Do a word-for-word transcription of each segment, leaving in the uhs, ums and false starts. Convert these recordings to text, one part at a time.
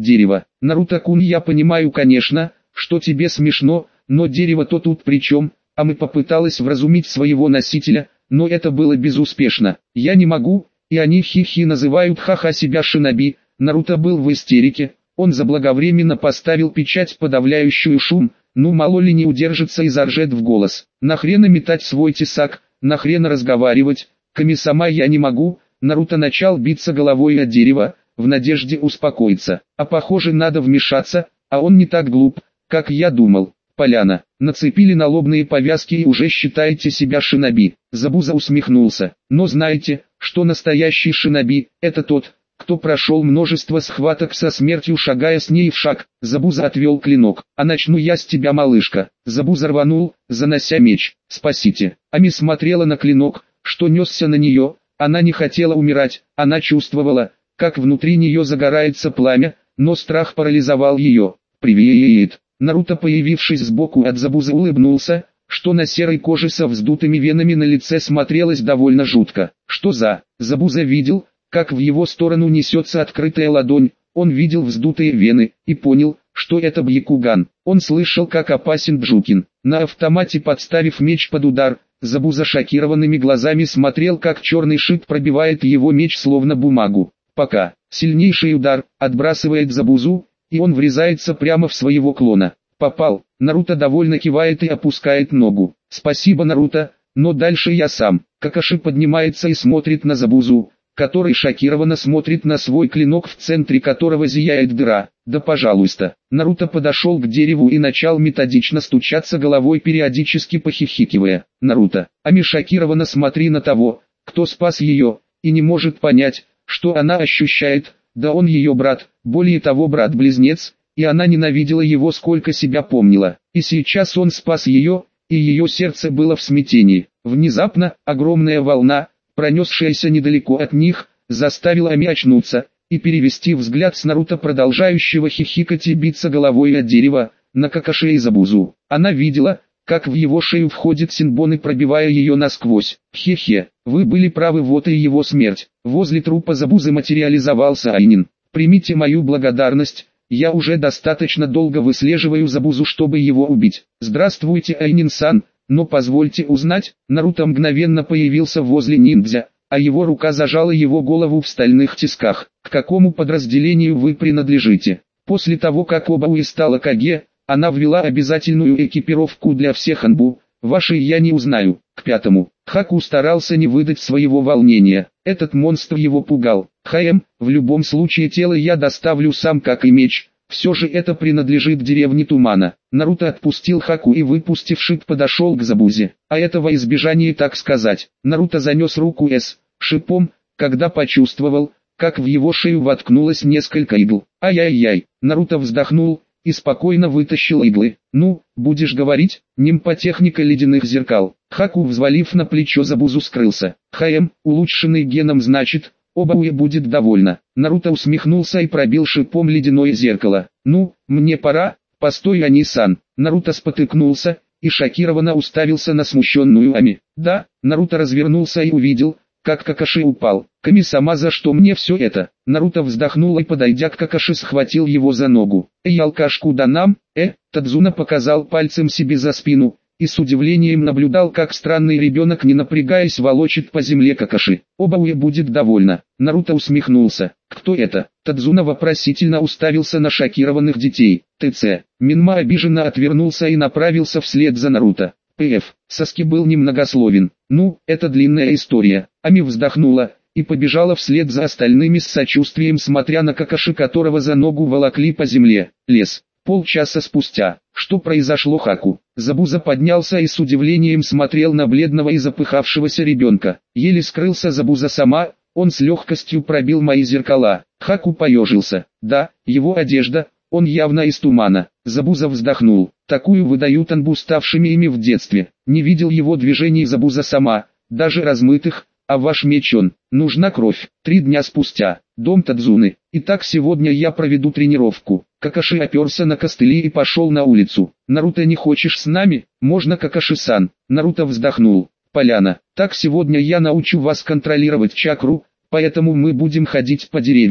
дерево. Наруто-кун, я понимаю, конечно, что тебе смешно, но дерево-то тут при чем? Ами попыталась вразумить своего носителя, но это было безуспешно. Я не могу, и они хихи называют ха-ха себя шиноби. Наруто был в истерике, он заблаговременно поставил печать, подавляющую шум, ну мало ли не удержится и заржет в голос. Нахрена метать свой тесак, нахрена разговаривать, Ками-сама, я не могу. Наруто начал биться головой о дерево, в надежде успокоиться. А похоже, надо вмешаться, а он не так глуп, как я думал. Поляна. Нацепили налобные повязки и уже считаете себя шиноби. Забуза усмехнулся. Но знаете, что настоящий шиноби – это тот, кто прошел множество схваток со смертью, шагая с ней в шаг. Забуза отвел клинок. А начну я с тебя, малышка. Забуза рванул, занося меч. Спасите. Ами смотрела на клинок, что несся на нее. Она не хотела умирать, она чувствовала, как внутри нее загорается пламя, но страх парализовал ее. «Привет!» Наруто, появившись сбоку от Забузы, улыбнулся, что на серой коже со вздутыми венами на лице смотрелось довольно жутко. «Что за...» Забуза видел, как в его сторону несется открытая ладонь, он видел вздутые вены, и понял, что это Бьякуган. Он слышал, как опасен Джукин. На автомате, подставив меч под удар, Забуза шокированными глазами смотрел, как черный шип пробивает его меч словно бумагу. Пока сильнейший удар отбрасывает Забузу, и он врезается прямо в своего клона. Попал. Наруто довольно кивает и опускает ногу. Спасибо, Наруто, но дальше я сам. Какаши поднимается и смотрит на Забузу, который шокированно смотрит на свой клинок, в центре которого зияет дыра. Да пожалуйста. Наруто подошел к дереву и начал методично стучаться головой, периодически похихикивая. Наруто, Ами шокированно смотри на того, кто спас ее, и не может понять, что она ощущает. Да он ее брат, более того брат-близнец, и она ненавидела его сколько себя помнила. И сейчас он спас ее, и ее сердце было в смятении. Внезапно, огромная волна, пронесшаяся недалеко от них, заставила Ами очнуться и перевести взгляд с Наруто, продолжающего хихикать и биться головой от дерева, на Какаши и Забузу. Она видела, как в его шею входит Синбоны, пробивая ее насквозь. Хе-хе, вы были правы, вот и его смерть. Возле трупа Забузы материализовался Айнин. Примите мою благодарность, я уже достаточно долго выслеживаю Забузу, чтобы его убить. Здравствуйте, Айнин-сан, но позвольте узнать, Наруто мгновенно появился возле ниндзя, а его рука зажала его голову в стальных тисках. К какому подразделению вы принадлежите? После того, как Обауи стала Каге, она ввела обязательную экипировку для всех анбу, вашей я не узнаю. К пятому. Хаку старался не выдать своего волнения, этот монстр его пугал. Хаем, в любом случае тело я доставлю сам, как и меч, все же это принадлежит деревне Тумана. Наруто отпустил Хаку и, выпустив шип, подошел к Забузе. А этого избежания, так сказать. Наруто занес руку с шипом, когда почувствовал, как в его шею воткнулось несколько игл. Ай-яй-яй, Наруто вздохнул и спокойно вытащил иглы. Ну, будешь говорить, нимфотехника ледяных зеркал. Хаку, взвалив на плечо Забузу, скрылся. Хаем, улучшенный геном, значит, Обауи будет довольна. Наруто усмехнулся и пробил шипом ледяное зеркало. Ну, мне пора, постой, Ани-сан. Наруто спотыкнулся и шокированно уставился на смущенную Ами. Да, Наруто развернулся и увидел, как Какаши упал. Ками-сама, за что мне все это? Наруто вздохнул и, подойдя к Какаши, схватил его за ногу. Эй, алкаш, куда нам? Э, Тадзуна показал пальцем себе за спину и с удивлением наблюдал, как странный ребенок, не напрягаясь, волочит по земле Какаши. Обауи будет довольна. Наруто усмехнулся. Кто это? Тадзуна вопросительно уставился на шокированных детей. ТЦ. Минма обиженно отвернулся и направился вслед за Наруто. ПФ. Саски был немногословен. Ну, это длинная история. Ами вздохнула и побежала вслед за остальными с сочувствием, смотря на Какаши, которого за ногу волокли по земле. Лес. Полчаса спустя. Что произошло, Хаку? Забуза поднялся и с удивлением смотрел на бледного и запыхавшегося ребенка. Еле скрылся Забуза сама, он с легкостью пробил мои зеркала. Хаку поежился. Да, его одежда, он явно из тумана. Забуза вздохнул. Такую выдают анбу, ставшими ими в детстве. Не видел его движений Забуза сама, даже размытых. А ваш меч он. Нужна кровь. Три дня спустя. Дом Тадзуны. Итак, сегодня я проведу тренировку. Какаши оперся на костыли и пошел на улицу. Наруто, не хочешь с нами? Можно, Какаши-сан. Наруто вздохнул. Поляна. Так, сегодня я научу вас контролировать чакру, поэтому мы будем ходить по деревьям.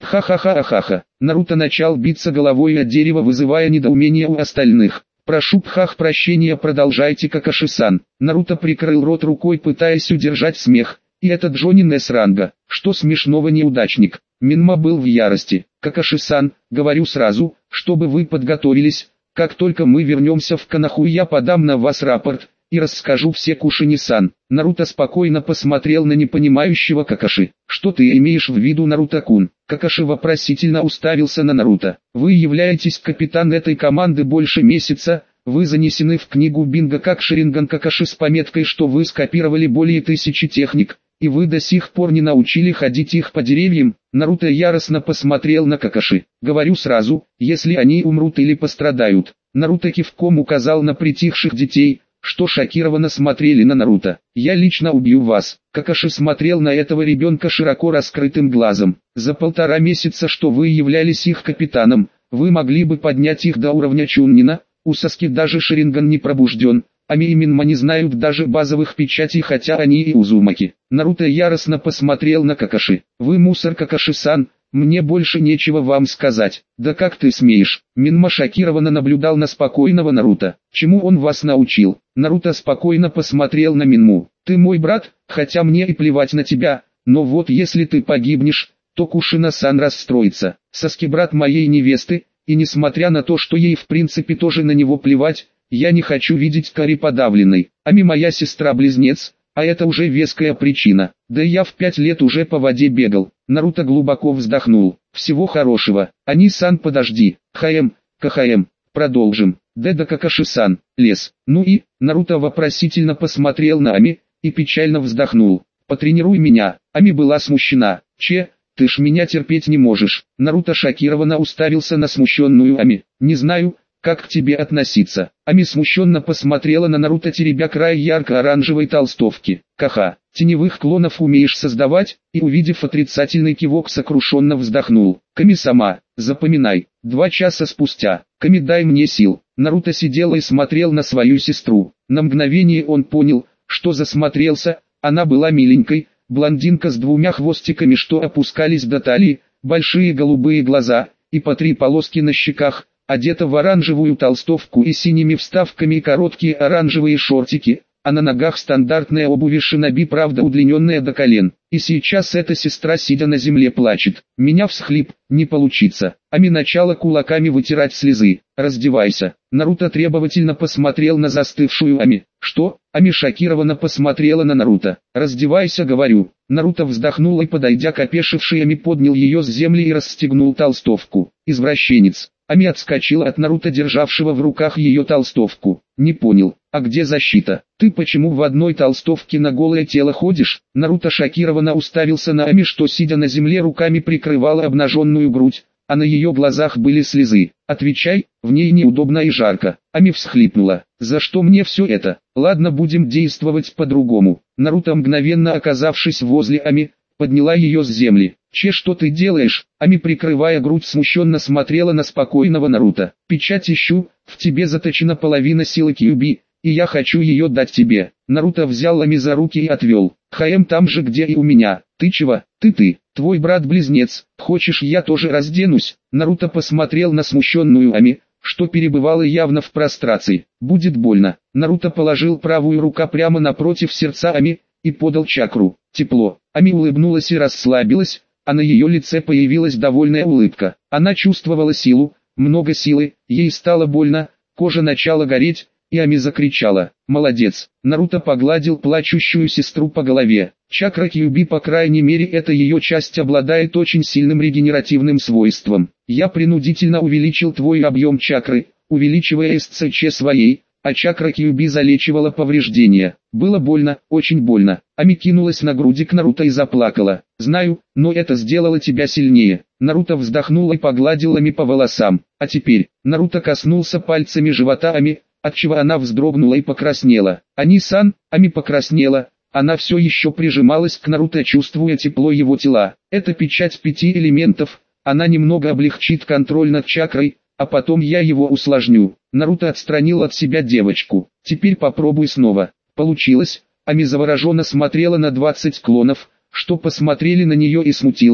Ха-ха-ха-ха-ха. Наруто начал биться головой о дерево, вызывая недоумение у остальных. Прошу пхах прощения, продолжайте, Какаши-сан. Наруто прикрыл рот рукой, пытаясь удержать смех. И это Джонин с ранга. Что смешного, неудачник? Минма был в ярости. Какаши-сан, говорю сразу, чтобы вы подготовились. Как только мы вернемся в Канаху, я подам на вас рапорт и расскажу все Кушини-сан. Наруто спокойно посмотрел на непонимающего Какаши. Что ты имеешь в виду, Наруто-кун? Какаши вопросительно уставился на Наруто. Вы являетесь капитан этой команды больше месяца. Вы занесены в книгу Бинго как Шаринган Какаши с пометкой, что вы скопировали более тысячи техник, и вы до сих пор не научили ходить их по деревьям. Наруто яростно посмотрел на Какаши. Говорю сразу, если они умрут или пострадают. Наруто кивком указал на притихших детей, что шокированно смотрели на Наруто. Я лично убью вас. Какаши смотрел на этого ребенка широко раскрытым глазом. За полтора месяца, что вы являлись их капитаном, вы могли бы поднять их до уровня Чуннина. У Саски даже Шаринган не пробужден. Ами и Минма не знают даже базовых печатей, хотя они и Узумаки. Наруто яростно посмотрел на Какаши. Вы мусор, Какаши-сан, мне больше нечего вам сказать. Да как ты смеешь? Минма шокированно наблюдал на спокойного Наруто. Чему он вас научил? Наруто спокойно посмотрел на Минму. Ты мой брат, хотя мне и плевать на тебя, но вот если ты погибнешь, то Кушина-сан расстроится. Саски брат моей невесты, и несмотря на то, что ей в принципе тоже на него плевать, я не хочу видеть Кари подавленной. Ами моя сестра-близнец, а это уже веская причина. Да я в пять лет уже по воде бегал. Наруто глубоко вздохнул. Всего хорошего. Ани-сан, подожди. ХМ, КХМ. Продолжим. Деда Какаши-сан. Лес. Ну и, Наруто вопросительно посмотрел на Ами, и печально вздохнул. Потренируй меня. Ами была смущена. Че? Ты ж меня терпеть не можешь. Наруто шокированно уставился на смущенную Ами. Не знаю, как к тебе относиться. Ами смущенно посмотрела на Наруто, теребя край ярко-оранжевой толстовки. Ха-ха, теневых клонов умеешь создавать? И увидев отрицательный кивок, сокрушенно вздохнул. Ками-сама, запоминай. Два часа спустя. Ками, дай мне сил. Наруто сидел и смотрел на свою сестру. На мгновение он понял, что засмотрелся. Она была миленькой. Блондинка с двумя хвостиками, что опускались до талии, большие голубые глаза, и по три полоски на щеках, одета в оранжевую толстовку и синими вставками и короткие оранжевые шортики, а на ногах стандартная обувь шиноби, правда удлиненная до колен. И сейчас эта сестра, сидя на земле, плачет. Меня всхлип, не получится. Ами начала кулаками вытирать слезы. Раздевайся. Наруто требовательно посмотрел на застывшую Ами. Что? Ами шокированно посмотрела на Наруто. Раздевайся, говорю. Наруто вздохнул и, подойдя к опешившей Ами, поднял ее с земли и расстегнул толстовку. Извращенец. Ами отскочила от Наруто, державшего в руках ее толстовку. Не понял, а где защита? Ты почему в одной толстовке на голое тело ходишь? Наруто шокированно уставился на Ами, что сидя на земле руками прикрывала обнаженную грудь, а на ее глазах были слезы. Отвечай, в ней неудобно и жарко. Ами всхлипнула. За что мне все это? Ладно, будем действовать по-другому. Наруто, мгновенно оказавшись возле Ами, подняла ее с земли. Че, что ты делаешь? Ами, прикрывая грудь, смущенно смотрела на спокойного Наруто. Печать ищу, в тебе заточена половина силы Кьюби, и я хочу ее дать тебе. Наруто взял Ами за руки и отвел. ХМ там же, где и у меня. Ты чего? Ты-ты, твой брат-близнец. Хочешь, я тоже разденусь? Наруто посмотрел на смущенную Ами, что перебывала явно в прострации. Будет больно. Наруто положил правую руку прямо напротив сердца Ами и подал чакру. Тепло. Ами улыбнулась и расслабилась, а на ее лице появилась довольная улыбка. Она чувствовала силу, много силы, ей стало больно, кожа начала гореть, и Ами закричала. Молодец. Наруто погладил плачущую сестру по голове. Чакра Кьюби, по крайней мере эта ее часть, обладает очень сильным регенеративным свойством. Я принудительно увеличил твой объем чакры, увеличивая СЦЧ своей, а чакра Кьюби залечивала повреждения. Было больно, очень больно. Ами кинулась на груди к Наруто и заплакала. Знаю, но это сделало тебя сильнее. Наруто вздохнул и погладил Ами по волосам. А теперь, Наруто коснулся пальцами живота Ами, отчего она вздрогнула и покраснела. Ани-сан, Ами покраснела. Она все еще прижималась к Наруто, чувствуя тепло его тела. Это печать пяти элементов, она немного облегчит контроль над чакрой, а потом я его усложню. Наруто отстранил от себя девочку. Теперь попробуй снова. Получилось. Ами завороженно смотрела на двадцать клонов, что посмотрели на нее и смутилась.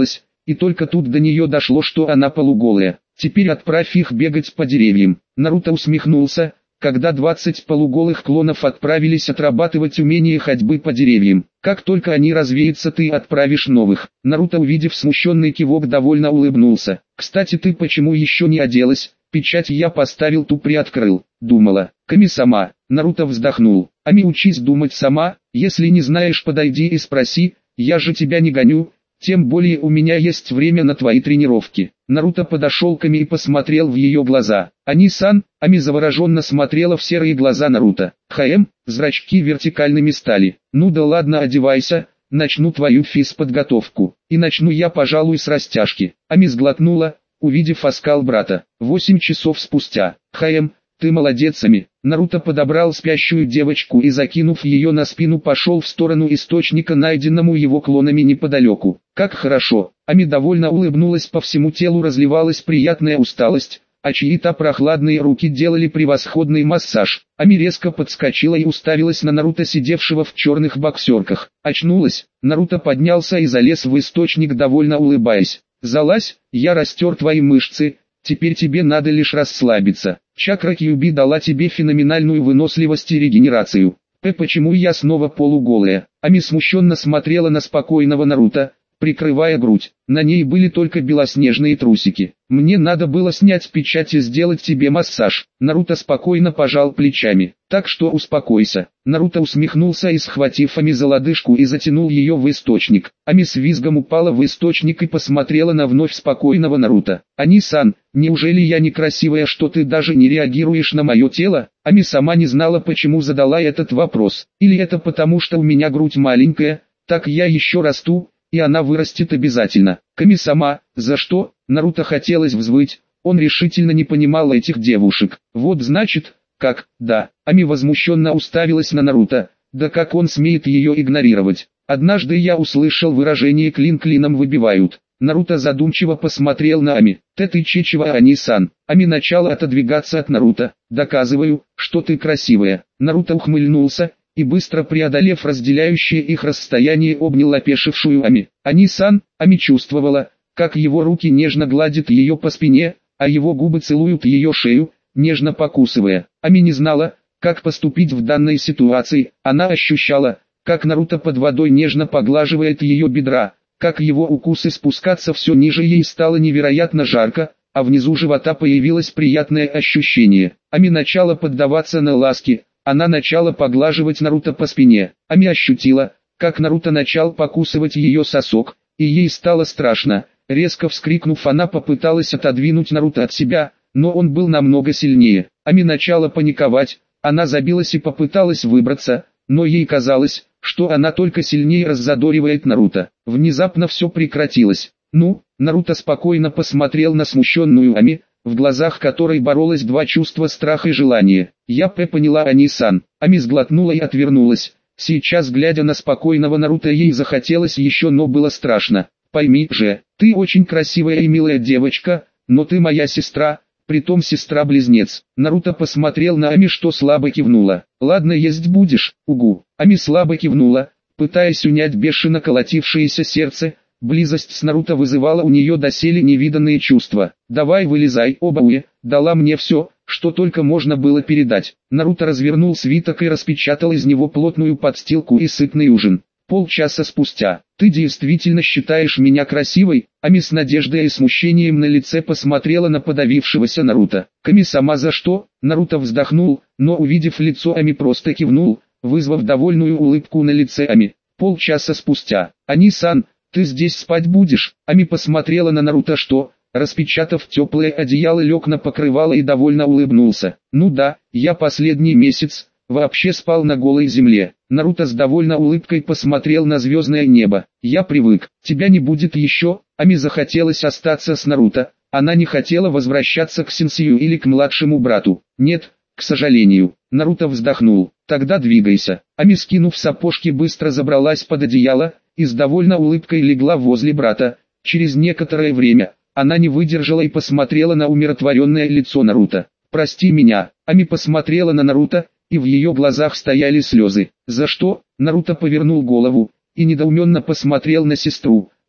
и только тут до нее дошло, что она полуголая. Теперь отправь их бегать по деревьям. Наруто усмехнулся, когда двадцать полуголых клонов отправились отрабатывать умение ходьбы по деревьям. Как только они развеются, ты отправишь новых. Наруто, увидев смущенный кивок, довольно улыбнулся. Кстати, ты почему еще не оделась? Печать я поставил, ту приоткрыл. Думала. Ками-сама. Наруто вздохнул. Ами, учись думать сама, если не знаешь, подойди и спроси, я же тебя не гоню. Тем более у меня есть время на твои тренировки. Наруто подошел к Ами и посмотрел в ее глаза. Ани-сан, Ами завороженно смотрела в серые глаза Наруто. Хм, зрачки вертикальными стали. Ну да ладно, одевайся, начну твою физподготовку. И начну я, пожалуй, с растяжки. Ами сглотнула, увидев оскал брата. Восемь часов спустя. Хм, ты молодец, Ами. Наруто подобрал спящую девочку и, закинув ее на спину, пошел в сторону источника, найденному его клонами неподалеку. Как хорошо. Ами довольно улыбнулась, по всему телу разливалась приятная усталость, а чьи-то прохладные руки делали превосходный массаж. Ами резко подскочила и уставилась на Наруто, сидевшего в черных боксерках. Очнулась. Наруто поднялся и залез в источник, довольно улыбаясь. Залазь, я растер твои мышцы. Теперь тебе надо лишь расслабиться. Чакра Кьюби дала тебе феноменальную выносливость и регенерацию. П. Почему я снова полуголая? Ами смущенно смотрела на спокойного Наруто, прикрывая грудь. На ней были только белоснежные трусики. Мне надо было снять печать и сделать тебе массаж. Наруто спокойно пожал плечами. Так что успокойся. Наруто усмехнулся и, схватив Ами за лодыжку, и затянул ее в источник. Ами с визгом упала в источник и посмотрела на вновь спокойного Наруто. Ани-сан, неужели я некрасивая, что ты даже не реагируешь на мое тело? Ами сама не знала, почему задала этот вопрос. Или это потому, что у меня грудь маленькая, так я еще расту, и она вырастет обязательно. Ками-сама, за что? Наруто хотелось взвыть, он решительно не понимал этих девушек. Вот значит, как, да. Ами возмущенно уставилась на Наруто, да как он смеет ее игнорировать. Однажды я услышал выражение «клин клином выбивают». Наруто задумчиво посмотрел на Ами. «Ты ты чечева, Ани-сан». Ами начала отодвигаться от Наруто. «Доказываю, что ты красивая». Наруто ухмыльнулся и, быстро преодолев разделяющее их расстояние, обнял опешившую Ами. Ани-сан. Ами чувствовала, как его руки нежно гладят ее по спине, а его губы целуют ее шею, нежно покусывая. Ами не знала, как поступить в данной ситуации. Она ощущала, как Наруто под водой нежно поглаживает ее бедра, как его укусы спускаться все ниже, ей стало невероятно жарко, а внизу живота появилось приятное ощущение. Ами начала поддаваться на ласки. Она начала поглаживать Наруто по спине. Ами ощутила, как Наруто начал покусывать ее сосок, и ей стало страшно. Резко вскрикнув, она попыталась отодвинуть Наруто от себя, но он был намного сильнее. Ами начала паниковать, она забилась и попыталась выбраться, но ей казалось, что она только сильнее раззадоривает Наруто. Внезапно все прекратилось. Ну, Наруто спокойно посмотрел на смущенную Ами, в глазах которой боролось два чувства: страха и желания. «Я П поняла, Ани-сан». Ами сглотнула и отвернулась. Сейчас, глядя на спокойного Наруто, ей захотелось еще, но было страшно. «Пойми же, ты очень красивая и милая девочка, но ты моя сестра, притом сестра-близнец». Наруто посмотрел на Ами, что слабо кивнула. «Ладно, есть будешь, угу». Ами слабо кивнула, пытаясь унять бешено колотившееся сердце. Близость с Наруто вызывала у нее доселе невиданные чувства. «Давай вылезай, Обауэ», дала мне все, что только можно было передать. Наруто развернул свиток и распечатал из него плотную подстилку и сытный ужин. Полчаса спустя. «Ты действительно считаешь меня красивой?» Ами с надеждой и смущением на лице посмотрела на подавившегося Наруто. «Ками-сама, за что?» Наруто вздохнул, но, увидев лицо Ами, просто кивнул, вызвав довольную улыбку на лице Ами. Полчаса спустя. «Ани-сан, ты здесь спать будешь?» Ами посмотрела на Наруто, что, распечатав теплое одеяло, лег на покрывало и довольно улыбнулся. «Ну да, я последний месяц вообще спал на голой земле». Наруто с довольной улыбкой посмотрел на звездное небо. «Я привык, тебя не будет еще». Ами захотелось остаться с Наруто. Она не хотела возвращаться к сенсею или к младшему брату. «Нет, к сожалению». Наруто вздохнул. «Тогда двигайся». Ами, скинув сапожки, быстро забралась под одеяло и с довольной улыбкой легла возле брата. Через некоторое время она не выдержала и посмотрела на умиротворенное лицо Наруто. «Прости меня». Ами посмотрела на Наруто, и в ее глазах стояли слезы. «За что?» Наруто повернул голову и недоуменно посмотрел на сестру.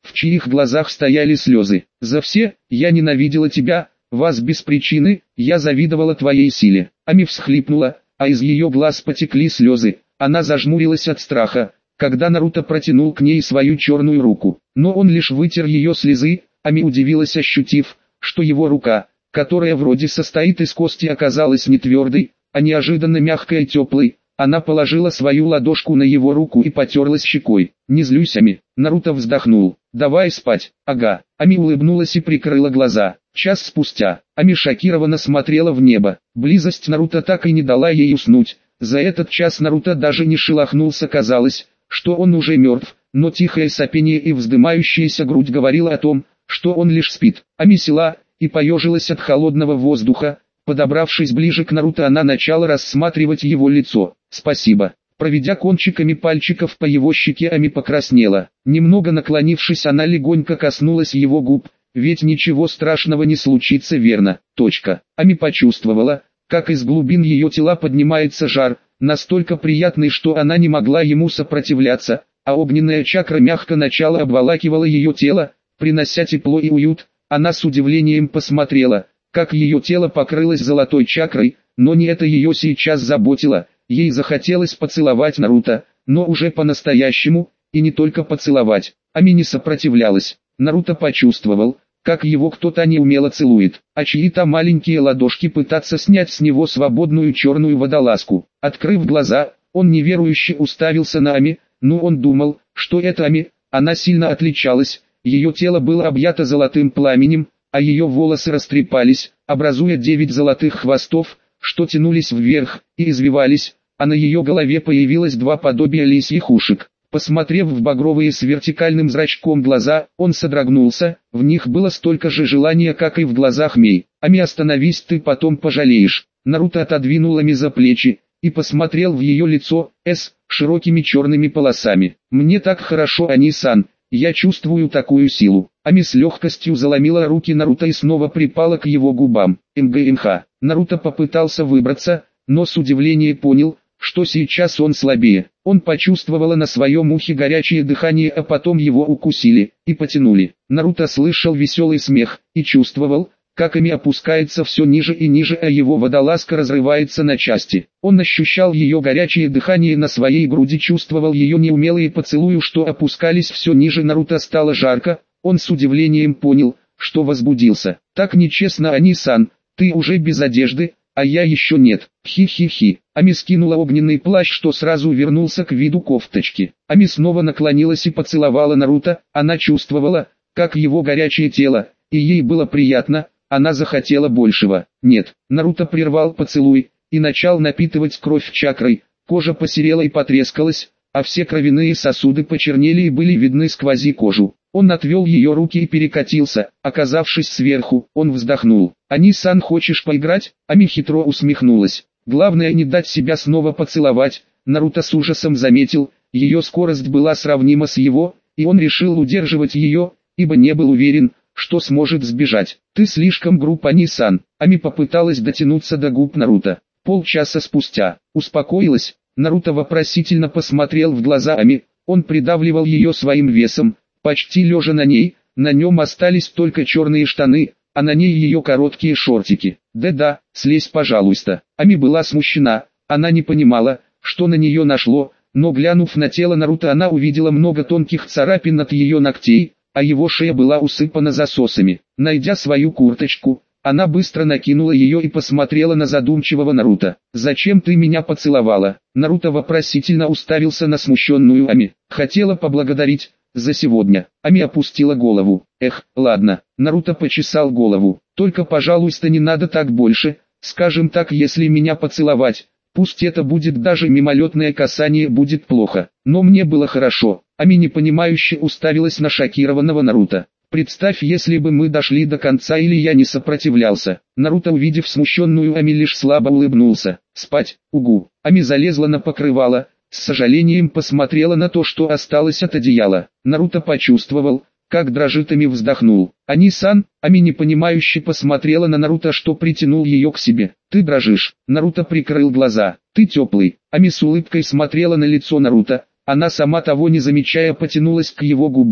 в чьих глазах стояли слезы. «За все, я ненавидела тебя, вас без причины, я завидовала твоей силе». Ами всхлипнула, а из ее глаз потекли слезы. Она зажмурилась от страха, когда Наруто протянул к ней свою черную руку. Но он лишь вытер ее слезы. Ами удивилась, ощутив, что его рука, которая вроде состоит из кости, оказалась не твердой, а неожиданно мягкой и теплой. Она положила свою ладошку на его руку и потерлась щекой. «Не злюсь, Ами». Наруто вздохнул. «Давай спать». «Ага». Ами улыбнулась и прикрыла глаза. Час спустя, Ами шокированно смотрела в небо. Близость Наруто так и не дала ей уснуть. За этот час Наруто даже не шелохнулся, казалось, что он уже мертв, но тихое сопение и вздымающаяся грудь говорило о том, что он лишь спит. Ами села и поежилась от холодного воздуха. Подобравшись ближе к Наруто, она начала рассматривать его лицо. «Спасибо». Проведя кончиками пальчиков по его щеке, Ами покраснела. Немного наклонившись, она легонько коснулась его губ. «Ведь ничего страшного не случится, верно?» Точка. Ами почувствовала, как из глубин ее тела поднимается жар, настолько приятный, что она не могла ему сопротивляться, а огненная чакра мягко начала обволакивала ее тело, принося тепло и уют. Она с удивлением посмотрела, как ее тело покрылось золотой чакрой, но не это ее сейчас заботило. Ей захотелось поцеловать Наруто, но уже по-настоящему, и не только поцеловать. Ами не сопротивлялась. Наруто почувствовал, как его кто-то неумело целует, а чьи-то маленькие ладошки пытаются снять с него свободную черную водолазку. Открыв глаза, он неверующе уставился на Ами. Ну, он думал, что это Ами. Она сильно отличалась, ее тело было объято золотым пламенем, а ее волосы растрепались, образуя девять золотых хвостов, что тянулись вверх и извивались, а на ее голове появилось два подобия лисьих ушек. Посмотрев в багровые с вертикальным зрачком глаза, он содрогнулся, в них было столько же желания, как и в глазах Мей. «Ами, остановись, ты потом пожалеешь». Наруто отодвинул Ами за плечи и посмотрел в ее лицо, с широкими черными полосами. «Мне так хорошо, Ани-сан, я чувствую такую силу». Ами с легкостью заломила руки Наруто и снова припала к его губам. «МГМХ». Наруто попытался выбраться, но с удивлением понял, что сейчас он слабее. Он почувствовал на своем ухе горячее дыхание, а потом его укусили и потянули. Наруто слышал веселый смех и чувствовал, как Ами опускается все ниже и ниже, а его водолазка разрывается на части. Он ощущал ее горячее дыхание на своей груди, чувствовал ее неумелые поцелуи, что опускались все ниже. Наруто стало жарко, он с удивлением понял, что возбудился. «Так нечестно, Ани-сан, ты уже без одежды, а я еще нет». Хи-хи-хи. Ами скинула огненный плащ, что сразу вернулся к виду кофточки. Ами снова наклонилась и поцеловала Наруто. Она чувствовала, как его горячее тело, и ей было приятно. Она захотела большего. «Нет». Наруто прервал поцелуй и начал напитывать кровь чакрой. Кожа посерела и потрескалась, а все кровяные сосуды почернели и были видны сквозь кожу. Он отвел ее руки и перекатился. Оказавшись сверху, он вздохнул. «Ани-сан, хочешь поиграть?» Ами хитро усмехнулась. «Главное не дать себя снова поцеловать». Наруто с ужасом заметил, ее скорость была сравнима с его, и он решил удерживать ее, ибо не был уверен, что сможет сбежать. «Ты слишком груб, Ани-сан». Ами попыталась дотянуться до губ Наруто. Полчаса спустя. «Успокоилась?» Наруто вопросительно посмотрел в глаза Ами. Он придавливал ее своим весом, почти лежа на ней. На нем остались только черные штаны, а на ней ее короткие шортики. «Да-да, слезь, пожалуйста». Ами была смущена, она не понимала, что на нее нашло, но глянув на тело Наруто, она увидела много тонких царапин от ее ногтей, а его шея была усыпана засосами. Найдя свою курточку, она быстро накинула ее и посмотрела на задумчивого Наруто. «Зачем ты меня поцеловала?» Наруто вопросительно уставился на смущенную Ами. «Хотела поблагодарить за сегодня». Ами опустила голову. «Эх, ладно». Наруто почесал голову. «Только, пожалуйста, не надо так больше. Скажем так, если меня поцеловать, пусть это будет даже мимолетное касание, будет плохо. Но мне было хорошо». Ами непонимающе уставилась на шокированного Наруто. «Представь, если бы мы дошли до конца или я не сопротивлялся». Наруто, увидев смущенную Ами, лишь слабо улыбнулся. «Спать, угу». Ами залезла на покрывало, с сожалением посмотрела на то, что осталось от одеяла. Наруто почувствовал, как дрожит, Ами вздохнул. «Ани-сан». Ами непонимающе посмотрела на Наруто, что притянул ее к себе. «Ты дрожишь». Наруто прикрыл глаза. «Ты теплый». Ами с улыбкой смотрела на лицо Наруто. Она, сама того не замечая, потянулась к его губам,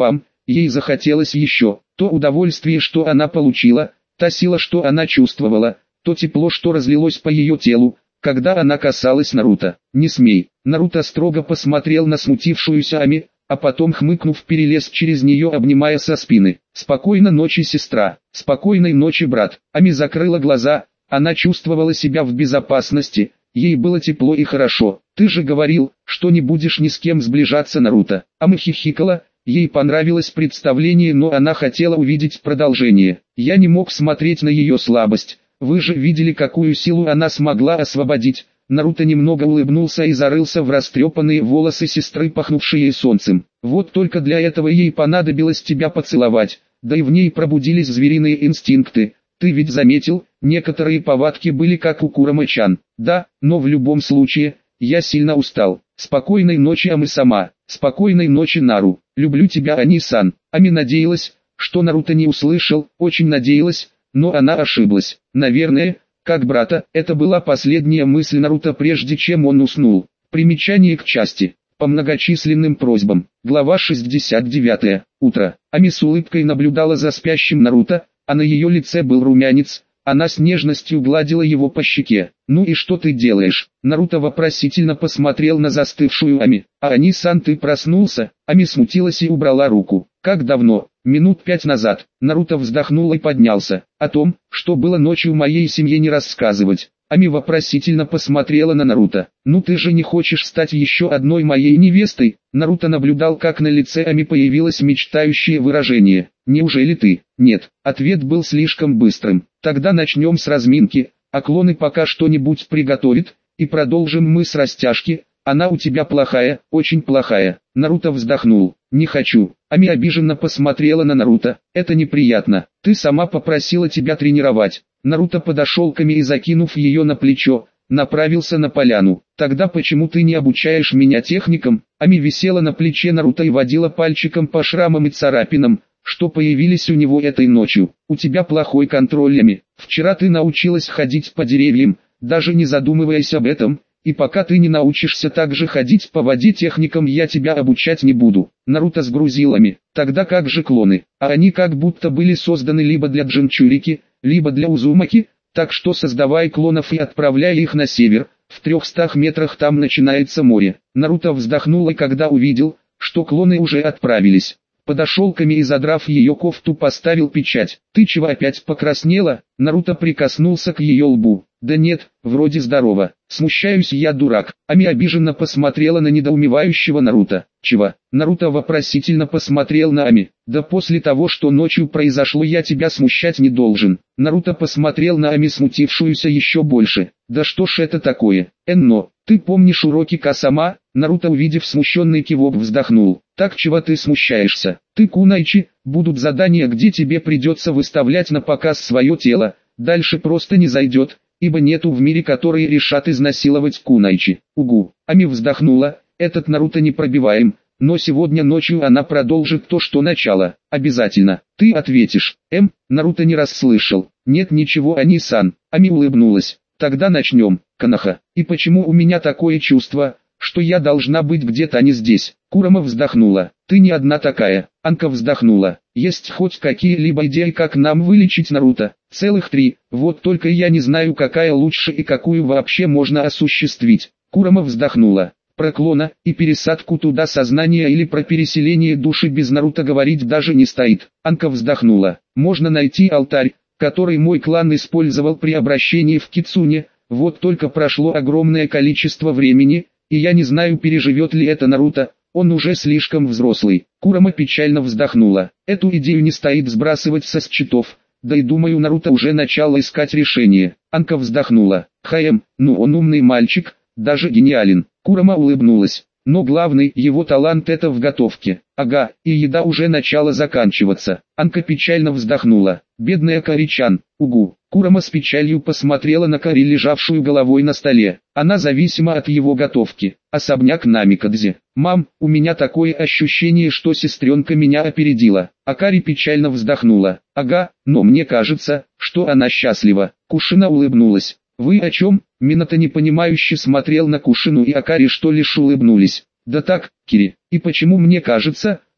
ей захотелось еще. То удовольствие, что она получила, та сила, что она чувствовала, то тепло, что разлилось по ее телу, когда она касалась Наруто. «Не смей!» Наруто строго посмотрел на смутившуюся Ами, а потом, хмыкнув, перелез через нее, обнимая со спины. «Спокойной ночи, сестра!» «Спокойной ночи, брат!» Ами закрыла глаза, она чувствовала себя в безопасности, ей было тепло и хорошо. «Ты же говорил, что не будешь ни с кем сближаться, Наруто!» Ами хихикала, ей понравилось представление, но она хотела увидеть продолжение. «Я не мог смотреть на ее слабость. Вы же видели, какую силу она смогла освободить». Наруто немного улыбнулся и зарылся в растрепанные волосы сестры, пахнувшие солнцем. «Вот только для этого ей понадобилось тебя поцеловать, да и в ней пробудились звериные инстинкты. Ты ведь заметил, некоторые повадки были как у Курамы-чан». «Да, но в любом случае, я сильно устал. Спокойной ночи, Ами-сама. Спокойной ночи, Нару. Люблю тебя, Ани-сан». Ами надеялась, что Наруто не услышал, очень надеялась, но она ошиблась. Наверное, как брата, это была последняя мысль Наруто, прежде чем он уснул. Примечание к части. По многочисленным просьбам. Глава шестьдесят девять. Утро. Ами с улыбкой наблюдала за спящим Наруто, а на ее лице был румянец. Она с нежностью гладила его по щеке. «Ну и что ты делаешь?» Наруто вопросительно посмотрел на застывшую Ами. «А Ани-сан, ты проснулся?» Ами смутилась и убрала руку. «Как давно?» «Минут пять назад». Наруто вздохнул и поднялся. «О том, что было ночью, моей семье не рассказывать». Ами вопросительно посмотрела на Наруто. «Ну ты же не хочешь стать еще одной моей невестой?» Наруто наблюдал, как на лице Ами появилось мечтающее выражение. «Неужели ты?» «Нет». Ответ был слишком быстрым. «Тогда начнем с разминки, а клоны пока что-нибудь приготовит, и продолжим мы с растяжки. Она у тебя плохая, очень плохая». Наруто вздохнул. «Не хочу». Ами обиженно посмотрела на Наруто. «Это неприятно. Ты сама попросила тебя тренировать». Наруто подошел к Ами и, закинув ее на плечо, направился на поляну. «Тогда почему ты не обучаешь меня техникам?» Ами висела на плече Наруто и водила пальчиком по шрамам и царапинам, что появились у него этой ночью. «У тебя плохой контроль, Ами. Вчера ты научилась ходить по деревьям, даже не задумываясь об этом, и пока ты не научишься так же ходить по воде, техникам я тебя обучать не буду». Наруто с грузилами. «Тогда как же клоны? А они как будто были созданы либо для Джинчурики, либо для Узумаки, так что создавай клонов и отправляй их на север, в трехстах метрах там начинается море». Наруто вздохнул, и когда увидел, что клоны уже отправились, подошел к Ами и, задрав ее кофту, поставил печать. «Ты чего опять покраснела?» Наруто прикоснулся к ее лбу. «Да нет, вроде здорово. Смущаюсь я, дурак». Ами обиженно посмотрела на недоумевающего Наруто. «Чего?» Наруто вопросительно посмотрел на Ами. «Да после того, что ночью произошло, я тебя смущать не должен». Наруто посмотрел на Ами, смутившуюся еще больше. «Да что ж это такое? Энно, ты помнишь уроки Касама?» Наруто, увидев смущенный кивок, вздохнул. «Так чего ты смущаешься? Ты Кунайчи, будут задания, где тебе придется выставлять на показ свое тело, дальше просто не зайдет, ибо нету в мире, которые решат изнасиловать Кунайчи». Угу. Ами вздохнула. Этот Наруто непробиваем, но сегодня ночью она продолжит то, что начала. Обязательно. Ты ответишь. М. Наруто не расслышал. «Нет ничего, Ани-сан». Ами улыбнулась. «Тогда начнем, Канаха. И почему у меня такое чувство, что я должна быть где-то, а не здесь?» Курама вздохнула. «Ты не одна такая». Анка вздохнула. «Есть хоть какие-либо идеи, как нам вылечить Наруто?» «Целых три, вот только я не знаю, какая лучше и какую вообще можно осуществить». Курама вздохнула. «Про клона и пересадку туда сознания или про переселение души без Наруто говорить даже не стоит». Анка вздохнула. «Можно найти алтарь, который мой клан использовал при обращении в Кицуне, вот только прошло огромное количество времени, и я не знаю, переживет ли это Наруто, он уже слишком взрослый». Курама печально вздохнула. «Эту идею не стоит сбрасывать со счетов, да и думаю, Наруто уже начал искать решение». Анка вздохнула. «Хаем, ну он умный мальчик, даже гениален». Курама улыбнулась. «Но главный его талант это в готовке». «Ага, и еда уже начала заканчиваться». Анка печально вздохнула. «Бедная Каричан». «Угу». Курама с печалью посмотрела на Кари, лежавшую головой на столе. «Она зависима от его готовки». Особняк Намикадзе. «Мам, у меня такое ощущение, что сестренка меня опередила». А Кари печально вздохнула. «Ага, но мне кажется, что она счастлива». Кушина улыбнулась. «Вы о чем?» Минато непонимающе смотрел на Кушину и Акари, что лишь улыбнулись. «Да так, Кири, и почему мне кажется,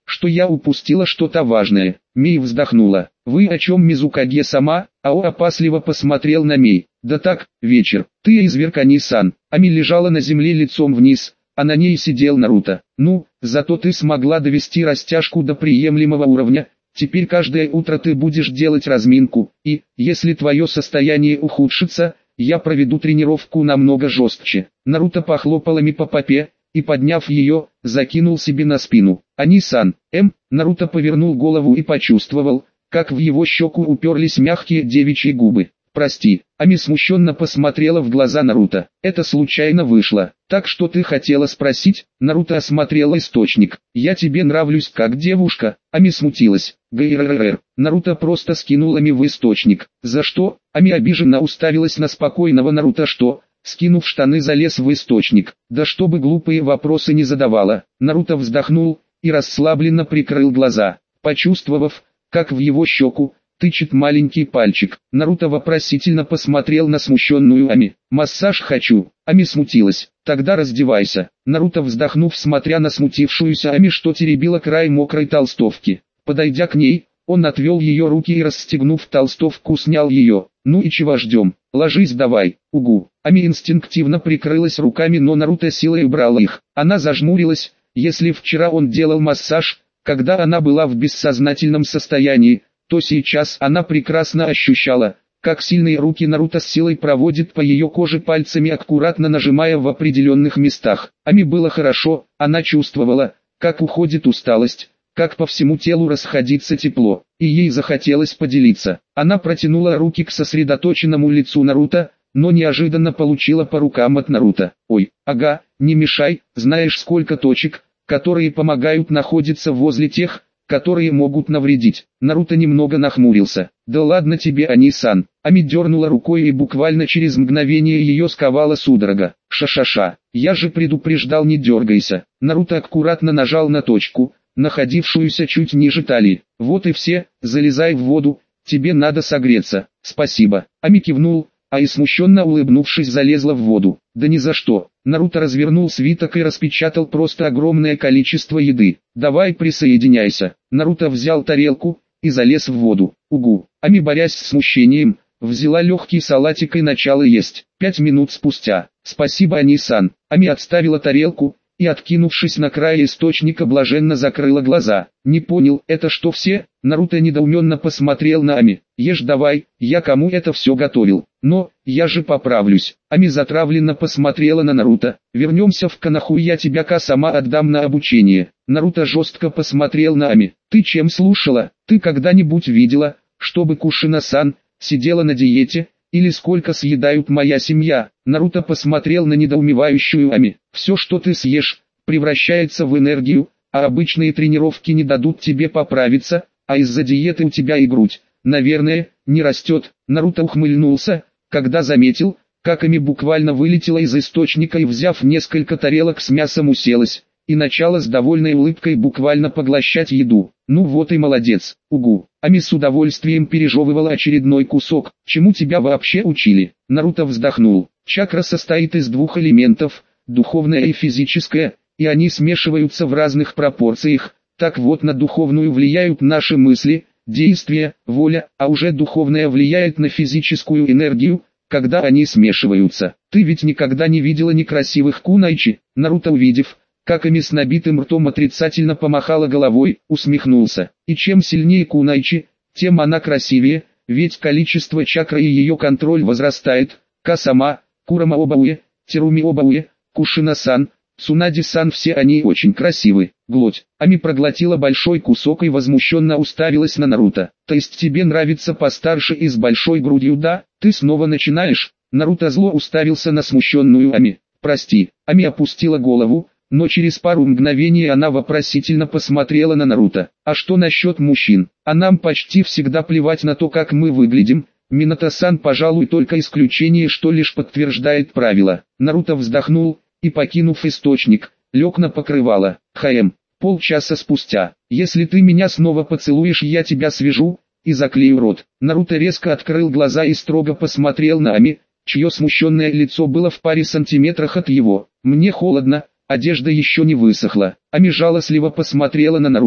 что я упустила что-то важное. Мей вздохнула. Вы о чем, Мизукаге-сама? Ао опасливо посмотрел на Мей. Да так, вечер. Ты изверг Ани-сан. Ами лежала на земле лицом вниз, а на ней сидел Наруто. Ну, зато ты смогла довести растяжку до приемлемого уровня. Теперь каждое утро ты будешь делать разминку, и, если твое состояние ухудшится, я проведу тренировку намного жестче. Наруто похлопал Ами по попе, и, подняв ее, закинул себе на спину. Ани-сан, М, Наруто повернул голову и почувствовал, как в его щеку уперлись мягкие девичьи губы. Прости, Ами смущенно посмотрела в глаза Наруто. Это случайно вышло. Так что ты хотела спросить? Наруто осмотрел источник. Я тебе нравлюсь как девушка. Ами смутилась. Грррр. Наруто просто скинул Ами в источник. За что? Ами обиженно уставилась на спокойного Наруто, что, скинув штаны, залез в источник. Да чтобы глупые вопросы не задавала. Наруто вздохнул и расслабленно прикрыл глаза, почувствовав, как в его щеку тычет маленький пальчик. Наруто вопросительно посмотрел на смущенную Ами. «Массаж хочу». Ами смутилась. «Тогда раздевайся». Наруто, вздохнув, смотря на смутившуюся Ами, что теребила край мокрой толстовки. Подойдя к ней, он отвел ее руки и, расстегнув толстовку, снял ее. «Ну и чего ждем? Ложись давай, угу». Ами инстинктивно прикрылась руками, но Наруто силой убрал их. Она зажмурилась. Если вчера он делал массаж, когда она была в бессознательном состоянии, то сейчас она прекрасно ощущала, как сильные руки Наруто с силой проводят по ее коже пальцами, аккуратно нажимая в определенных местах. Ами было хорошо, она чувствовала, как уходит усталость, как по всему телу расходится тепло, и ей захотелось поделиться. Она протянула руки к сосредоточенному лицу Наруто, но неожиданно получила по рукам от Наруто. «Ой, ага, не мешай, знаешь, сколько точек, которые помогают находиться возле тех, которые могут навредить». Наруто немного нахмурился. «Да ладно тебе, Ани-сан». Ами дернула рукой, и буквально через мгновение ее сковала судорога. «Ша-ша-ша, я же предупреждал, не дергайся». Наруто аккуратно нажал на точку, находившуюся чуть ниже талии. «Вот и все, залезай в воду, тебе надо согреться». «Спасибо». Ами кивнул, а и смущенно улыбнувшись залезла в воду. «Да ни за что». Наруто развернул свиток и распечатал просто огромное количество еды. «Давай присоединяйся». Наруто взял тарелку и залез в воду. «Угу». Ами, борясь с смущением, взяла легкий салатик и начала есть. Пять минут спустя. «Спасибо, Ани-сан». Ами отставила тарелку и, откинувшись на край источника, блаженно закрыла глаза. «Не понял, это что все?» Наруто недоуменно посмотрел на Ами. «Ешь давай, я кому это все готовил?» «Но, я же поправлюсь». Ами затравленно посмотрела на Наруто. «Вернемся в Канаху, я тебя ка сама отдам на обучение». Наруто жестко посмотрел на Ами. «Ты чем слушала? Ты когда-нибудь видела, чтобы Кушина-сан сидела на диете? Или сколько съедают моя семья?» Наруто посмотрел на недоумевающую Ами. «Все, что ты съешь, превращается в энергию, а обычные тренировки не дадут тебе поправиться, а из-за диеты у тебя и грудь, наверное, не растет». Наруто ухмыльнулся, когда заметил, как Ами буквально вылетела из источника и, взяв несколько тарелок с мясом, уселась и начала с довольной улыбкой буквально поглощать еду. «Ну вот и молодец, угу». Ами с удовольствием пережевывала очередной кусок. «Чему тебя вообще учили?» Наруто вздохнул. «Чакра состоит из двух элементов, духовная и физическая, и они смешиваются в разных пропорциях. Так вот, на духовную влияют наши мысли, действия, воля, а уже духовная влияет на физическую энергию, когда они смешиваются. Ты ведь никогда не видела некрасивых кунайчи?» Наруто, увидев, как Ами с набитым ртом отрицательно помахала головой, усмехнулся. «И чем сильнее кунайчи, тем она красивее, ведь количество чакры и ее контроль возрастает. Касама, Курама Обауэ, Теруми Обауэ, Кушина-сан, Цунади-сан, все они очень красивы». Глоть. Ами проглотила большой кусок и возмущенно уставилась на Наруто. «То есть тебе нравится постарше и с большой грудью, да? Ты снова начинаешь?» Наруто зло уставился на смущенную Ами. «Прости». Ами опустила голову, но через пару мгновений она вопросительно посмотрела на Наруто. «А что насчет мужчин? А нам почти всегда плевать на то, как мы выглядим. Минато-сан, пожалуй, только исключение, что лишь подтверждает правило». Наруто вздохнул и, покинув источник, лег на покрывало. «Хаэм». Полчаса спустя. «Если ты меня снова поцелуешь, я тебя свяжу и заклею рот». Наруто резко открыл глаза и строго посмотрел на Ами, чье смущенное лицо было в паре сантиметрах от его. «Мне холодно». Одежда еще не высохла. Ами жалостливо посмотрела на Наруто.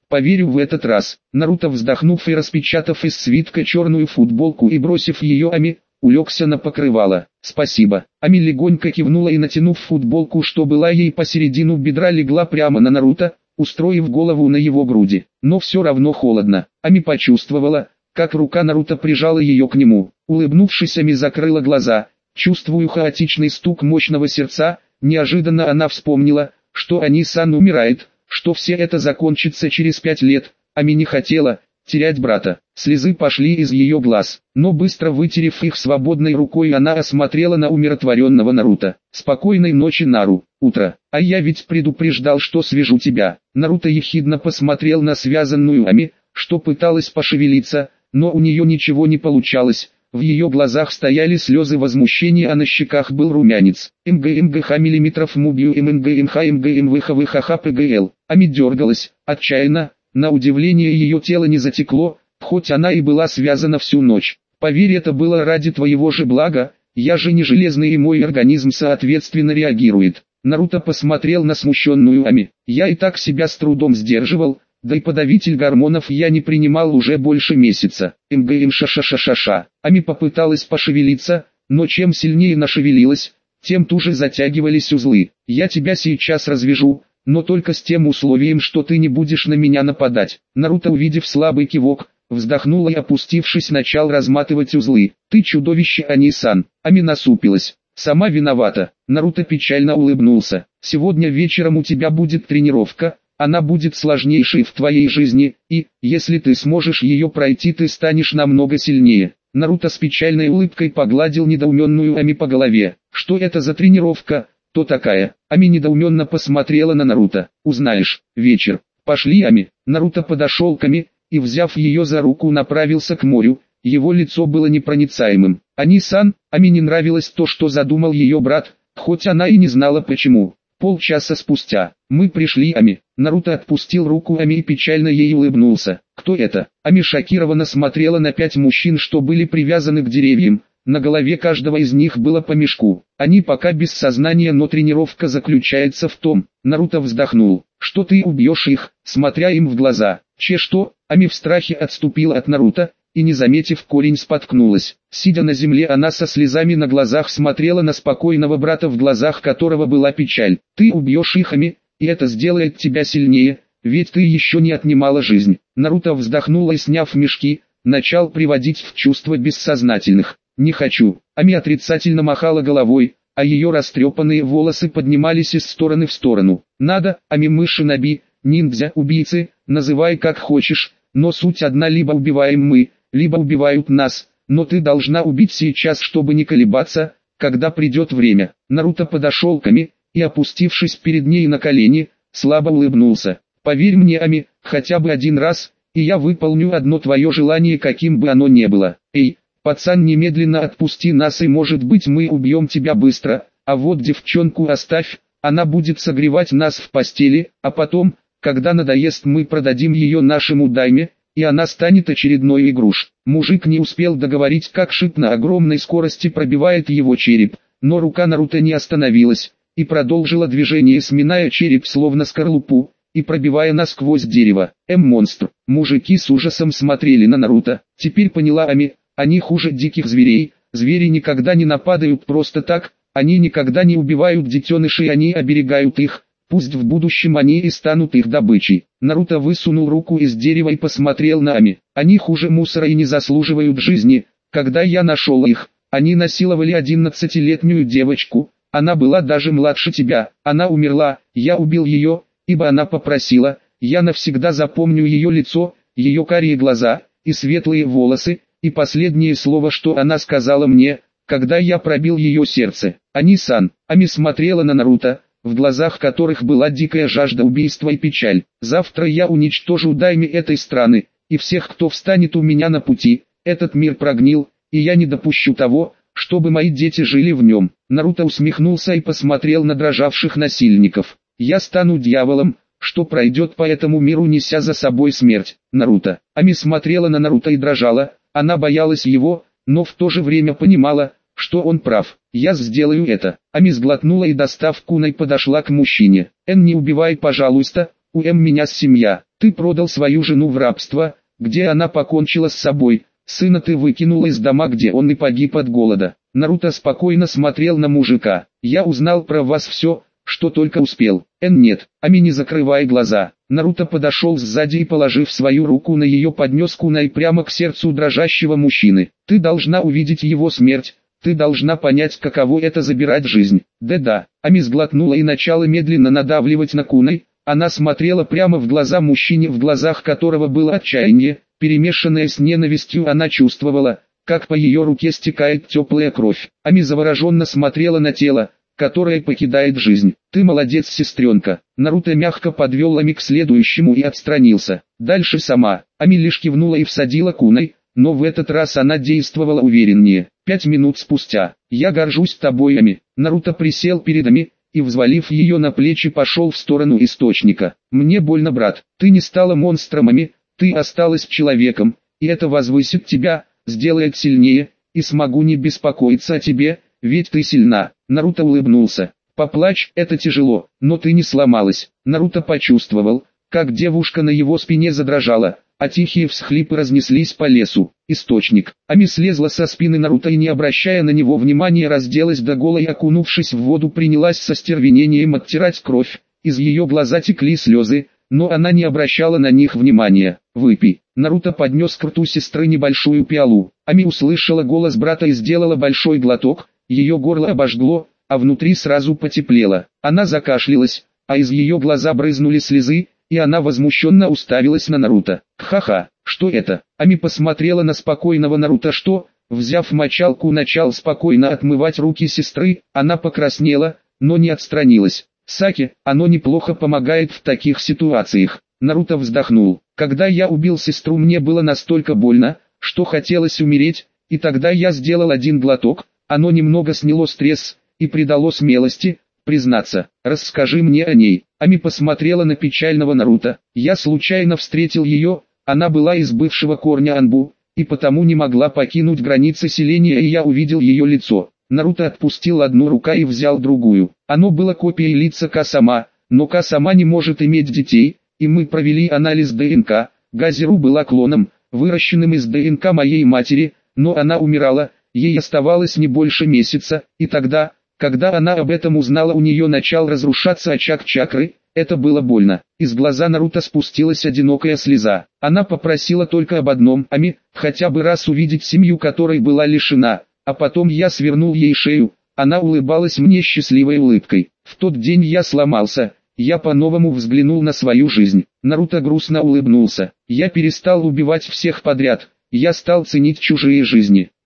Поверю в этот раз. Наруто, вздохнув и распечатав из свитка черную футболку и бросив ее Ами, улегся на покрывало. «Спасибо». Ами легонько кивнула и, натянув футболку, что была ей посередину бедра, легла прямо на Наруто, устроив голову на его груди. Но все равно холодно. Ами почувствовала, как рука Наруто прижала ее к нему. Улыбнувшись, Ами закрыла глаза, чувствуя хаотичный стук мощного сердца. Неожиданно она вспомнила, что Ани-сан умирает, что все это закончится через пять лет. Ами не хотела терять брата. Слезы пошли из ее глаз, но быстро вытерев их свободной рукой, она осмотрела на умиротворенного Наруто. «Спокойной ночи, Нару. Утро. А я ведь предупреждал, что свяжу тебя». Наруто ехидно посмотрел на связанную Ами, что пыталась пошевелиться, но у нее ничего не получалось. В ее глазах стояли слезы возмущения, а на щеках был румянец. МГМГХ миллиметров мубью МНГМХ МГМВХВХХ ПГЛ. Ами дергалась, отчаянно. На удивление, ее тело не затекло, хоть она и была связана всю ночь. «Поверь, это было ради твоего же блага, я же не железный и мой организм соответственно реагирует». Наруто посмотрел на смущенную Ами. «Я и так себя с трудом сдерживал, да и подавитель гормонов я не принимал уже больше месяца». МГМШШШШ. Ами попыталась пошевелиться, но чем сильнее она шевелилась, тем туже затягивались узлы. «Я тебя сейчас развяжу, но только с тем условием, что ты не будешь на меня нападать». Наруто, увидев слабый кивок, вздохнула и, опустившись, начал разматывать узлы. «Ты чудовище, Ани-сан». Ами насупилась. «Сама виновата». Наруто печально улыбнулся. «Сегодня вечером у тебя будет тренировка, она будет сложнейшей в твоей жизни, и, если ты сможешь ее пройти, ты станешь намного сильнее». Наруто с печальной улыбкой погладил недоуменную Ами по голове. «Что это за тренировка? Кто такая?» Ами недоуменно посмотрела на Наруто. «Узнаешь. Вечер. Пошли, Ами». Наруто подошел к Ами и, взяв ее за руку, направился к морю. Его лицо было непроницаемым. «Ани-сан». Ами не нравилось то, что задумал ее брат, хоть она и не знала почему. Полчаса спустя. «Мы пришли, Ами». Наруто отпустил руку Ами и печально ей улыбнулся. «Кто это?» Ами шокированно смотрела на пять мужчин, что были привязаны к деревьям. На голове каждого из них было по мешку. Они пока без сознания, но тренировка заключается в том. Наруто вздохнул. «Что ты убьешь их, смотря им в глаза?» «Че что?» Ами в страхе отступила от Наруто и, не заметив корень, споткнулась. Сидя на земле, она со слезами на глазах смотрела на спокойного брата, в глазах которого была печаль. «Ты убьешь их, Ами, и это сделает тебя сильнее, ведь ты еще не отнимала жизнь». Наруто вздохнула и, сняв мешки, начал приводить в чувство бессознательных. «Не хочу». Ами отрицательно махала головой, а ее растрепанные волосы поднимались из стороны в сторону. «Надо, Ами, мы шиноби, ниндзя, убийцы, называй как хочешь, но суть одна: либо убиваем мы, либо убивают нас, но ты должна убить сейчас, чтобы не колебаться, когда придет время». Наруто подошел к Ами и, опустившись перед ней на колени, слабо улыбнулся. «Поверь мне, Ами, хотя бы один раз, и я выполню одно твое желание, каким бы оно ни было. Эй, пацан, немедленно отпусти нас, и может быть мы убьем тебя быстро, а вот девчонку оставь, она будет согревать нас в постели, а потом, когда надоест, мы продадим ее нашему дайме, и она станет очередной игруш». Мужик не успел договорить, как шип на огромной скорости пробивает его череп, но рука Наруто не остановилась и продолжила движение, сминая череп словно скорлупу и пробивая насквозь дерево. М-монстр. Мужики с ужасом смотрели на Наруто. Теперь поняла Ами, они хуже диких зверей. Звери никогда не нападают просто так, они никогда не убивают детенышей, они оберегают их. Пусть в будущем они и станут их добычей. Наруто высунул руку из дерева и посмотрел на Ами. «Они хуже мусора и не заслуживают жизни. Когда я нашел их, они насиловали одиннадцатилетнюю девочку. Она была даже младше тебя. Она умерла, я убил ее, ибо она попросила. Я навсегда запомню ее лицо, ее карие глаза и светлые волосы, и последнее слово, что она сказала мне, когда я пробил ее сердце. Ани-сан». Ами смотрела на Наруто, в глазах которых была дикая жажда убийства и печаль. «Завтра я уничтожу дайме этой страны, и всех, кто встанет у меня на пути. Этот мир прогнил, и я не допущу того, чтобы мои дети жили в нем». Наруто усмехнулся и посмотрел на дрожавших насильников. «Я стану дьяволом, что пройдет по этому миру, неся за собой смерть». Наруто. Ами смотрела на Наруто и дрожала, она боялась его, но в то же время понимала, что он прав. «Я сделаю это». Ами сглотнула и, достав куной, подошла к мужчине. «Эн, не убивай, пожалуйста, У М меня семья. Ты продал свою жену в рабство, где она покончила с собой. Сына ты выкинул из дома, где он и погиб от голода. Наруто спокойно смотрел на мужика. Я узнал про вас все, что только успел. Эн нет. Ами, не закрывай глаза. Наруто подошел сзади и, положив свою руку на ее, поднес кунай прямо к сердцу дрожащего мужчины. Ты должна увидеть его смерть. Ты должна понять, каково это забирать жизнь. Да-да. Ами сглотнула и начала медленно надавливать на кунай. Она смотрела прямо в глаза мужчине, в глазах которого было отчаяние, перемешанное с ненавистью. Она чувствовала, как по ее руке стекает теплая кровь. Ами завороженно смотрела на тело, которое покидает жизнь. Ты молодец, сестренка. Наруто мягко подвел Ами к следующему и отстранился. Дальше сама. Ами лишь кивнула и всадила кунай, но в этот раз она действовала увереннее. Пять минут спустя. Я горжусь тобой, Ами. Наруто присел перед Ами и, взвалив ее на плечи, пошел в сторону источника. Мне больно, брат. Ты не стала монстром, Ами. Ты осталась человеком, и это возвысит тебя, сделает сильнее, и смогу не беспокоиться о тебе, ведь ты сильна. Наруто улыбнулся. Поплачь, это тяжело, но ты не сломалась. Наруто почувствовал, как девушка на его спине задрожала, а тихие всхлипы разнеслись по лесу. Источник. Ами слезла со спины Наруто и, не обращая на него внимания, разделась до гола и, окунувшись в воду, принялась со стервенением оттирать кровь. Из ее глаза текли слезы, но она не обращала на них внимания. «Выпей». Наруто поднес к рту сестры небольшую пиалу. Ами услышала голос брата и сделала большой глоток. Ее горло обожгло, а внутри сразу потеплело. Она закашлялась, а из ее глаза брызнули слезы, и она возмущенно уставилась на Наруто. «Ха-ха, что это?» Ами посмотрела на спокойного Наруто, что, взяв мочалку, начал спокойно отмывать руки сестры. Она покраснела, но не отстранилась. «Саки, оно неплохо помогает в таких ситуациях». Наруто вздохнул. «Когда я убил сестру, мне было настолько больно, что хотелось умереть, и тогда я сделал один глоток. Оно немного сняло стресс и придало смелости, признаться. Расскажи мне о ней». Ами посмотрела на печального Наруто. «Я случайно встретил ее, она была из бывшего корня Анбу, и потому не могла покинуть границы селения, и я увидел ее лицо». Наруто отпустил одну руку и взял другую. Оно было копией лица Касама, но Касама не может иметь детей, и мы провели анализ ДНК. Газиру была клоном, выращенным из ДНК моей матери, но она умирала, ей оставалось не больше месяца, и тогда, когда она об этом узнала, у нее начал разрушаться очаг чакры. Это было больно. Из глаза Наруто спустилась одинокая слеза. Она попросила только об одном: Ами, хотя бы раз увидеть семью, которой была лишена. А потом я свернул ей шею. Она улыбалась мне счастливой улыбкой. В тот день я сломался. Я по-новому взглянул на свою жизнь. Наруто грустно улыбнулся. Я перестал убивать всех подряд. Я стал ценить чужие жизни.